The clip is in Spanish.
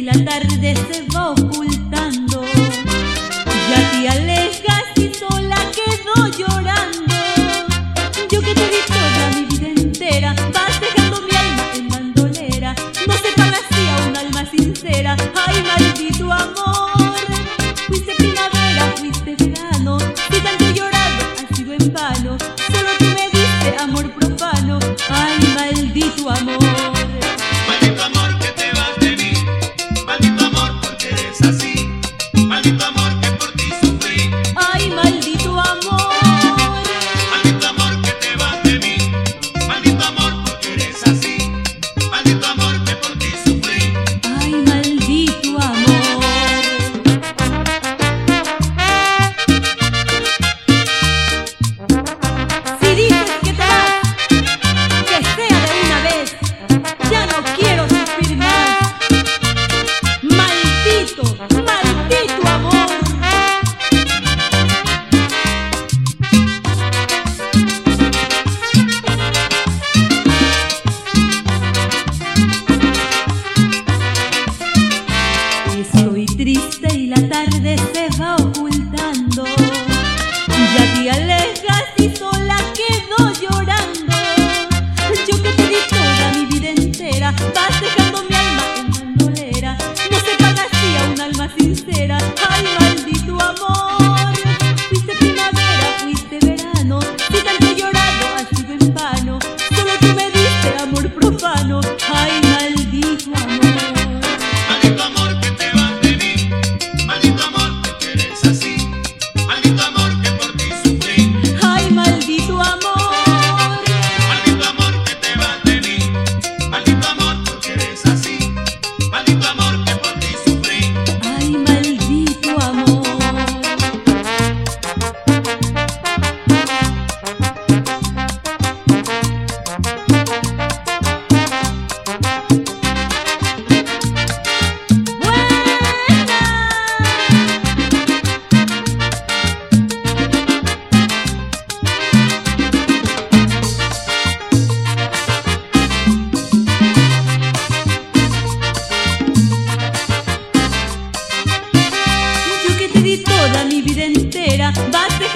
la tarde se va ocultando. Ya te alejas y sola quedo llorando. Yo que te di toda mi vida entera, vas dejando mi alma en bandolera. No se paga así a un alma sincera. Ay, maldito amor. Fuiste primavera, fuiste verano. Si tanto he llorado ha sido en vano. Solo tú me diste amor profano. Ay, maldito amor. Maldito amor que te vas de mí, maldito amor porque eres así, maldito amor que por ti sufrí. Ay, maldito amor. Maldito amor que te vas de mí, maldito amor porque eres así, maldito amor que por ti sufrí. Ay, maldito amor. Si dices que te vas, que sea de una vez. Ya no quiero sufrir más. Maldito, maldito amor. Estoy triste y la tarde se va ocultando. Ya te alejas y sola quedo llorando. Yo que te di toda mi vida entera, vas dejando mi alma en bandolera. No se paga así a un alma sincera. Ay, maldito amor. Fuiste primavera, fuiste verano. Si tanto he llorado ha sido en vano. Solo tú me diste amor profano. Ay, maldito amor. Maldito amor que te vas de mí, maldito amor porque eres así, maldito amor que por ti sufrí. Ay, maldito amor. Maldito amor que te vas de mí, maldito amor porque eres así, maldito amor que por ti sufrí. Ay, maldito amor. Yo que te di toda mi vida entera, vas dejando